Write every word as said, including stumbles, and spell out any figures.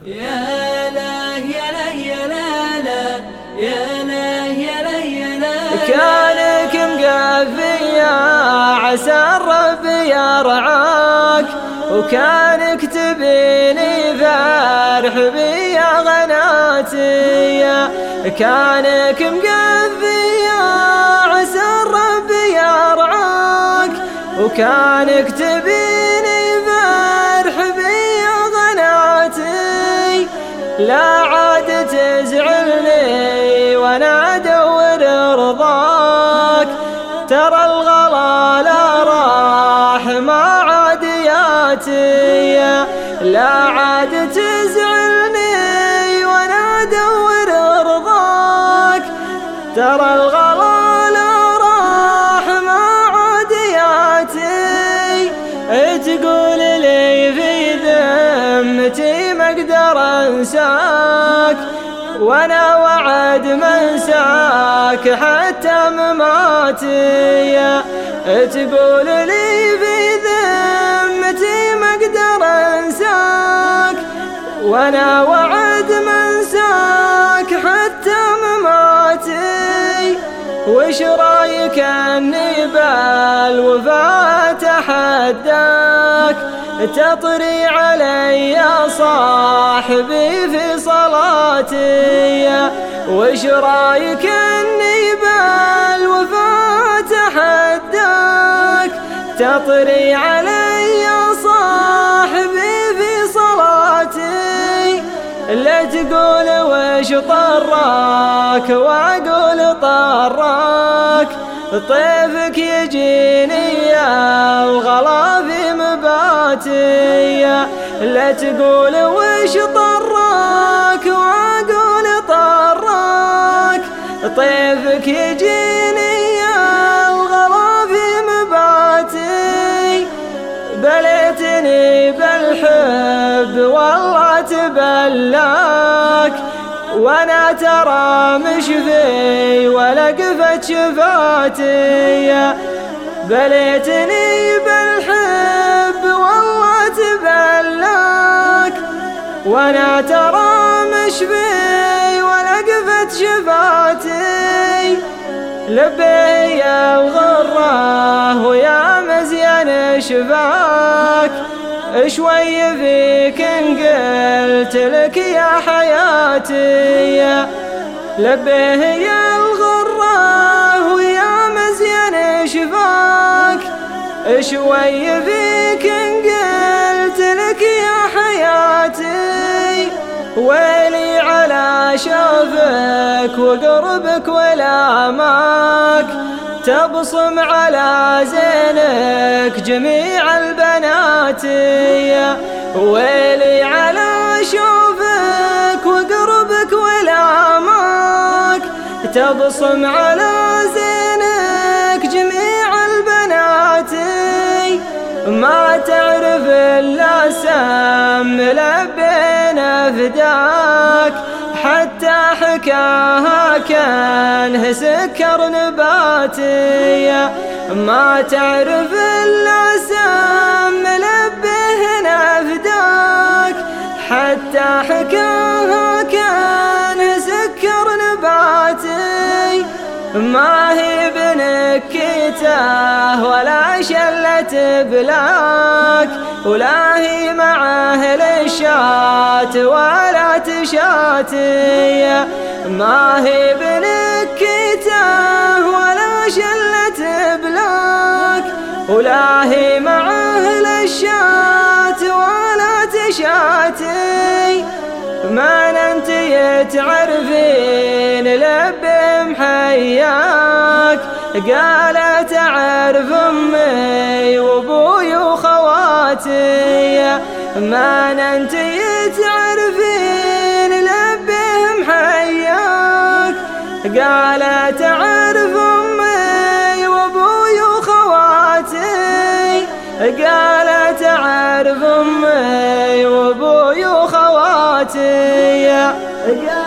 يا لا يا لا يا لا لا يا لا يا لا يا لا كانك مقفي يا عسى الرب يرعاك، وكانك تبيني فرح بي يا غناتي. كانك مقفي يا عسى الرب يرعاك، وكانك تبيني فرح بي يا غناتي. لا عاد تزعلني وانا ادور رضاك، ترى الغلا لا راح ما عاد ياتي. لا عاد تزعلني وانا ادور رضاك، ترى الغلا لا راح ما عاد ياتي. تقول لي في ذمتي ما اقدر انساك، وانا وعد ما انساك حتى مماتي. تقول لي في ذمتي ما اقدر انساك، وانا وعد ما انساك حتى مماتي. وش رايك اني بالوفا اتحداك، تطري علي يا صاحبي في صلاتي. وش رايك اني بالوفا اتحداك، تطري علي يا صاحبي في صلاتي. لا تقول وش طراك واقول طراك، طيفك يجيني يا الغلا في مباتي. لا تقول وش طراك واقول طراك، طيفك يجيني يا الغلا في مباتي. بليتني بالحب والله تبلاك، وانا ترى مش في ولا قفت شفاتي. بليتني بالحب والله تبلاك، وانا ترى مش في ولا قفت شفاتي. لبي يا الغرة ويا مزيان شفاك، شوي فيك ان قلت لك يا حياتي. لبيه يا الغرة ويا مزيان شفاك، شوي فيك ان قلت لك يا حياتي. ويلي على شوفك وقربك ولاماك، تبصم على زينك جميع البنات. ويلي على شوفك وقربك ولاماك، تبصم على زينك جميع البنات. ما تعرف الا سم لبينا فداك، حتى حكاها كانه سكر نباتي. ما تعرف الا سم لبينا فداك، حتى حكاها كانه سكر نباتي. ما هي بنكته ولا شلة بلاك، ولا هي مع أهل الشات ولا تشاتي. ما هي بنكته ولا شلة بلاك، ولا هي مع أهل الشات ولا تشاتي. ما انت تعرفين لبي محياك، قالت اعرف امي وابوي وخواتي. ما انت تعرفين لبي محياك، قالت اعرف امي وابوي وخواتي. قالت اعرف امي وابوي وخواتي.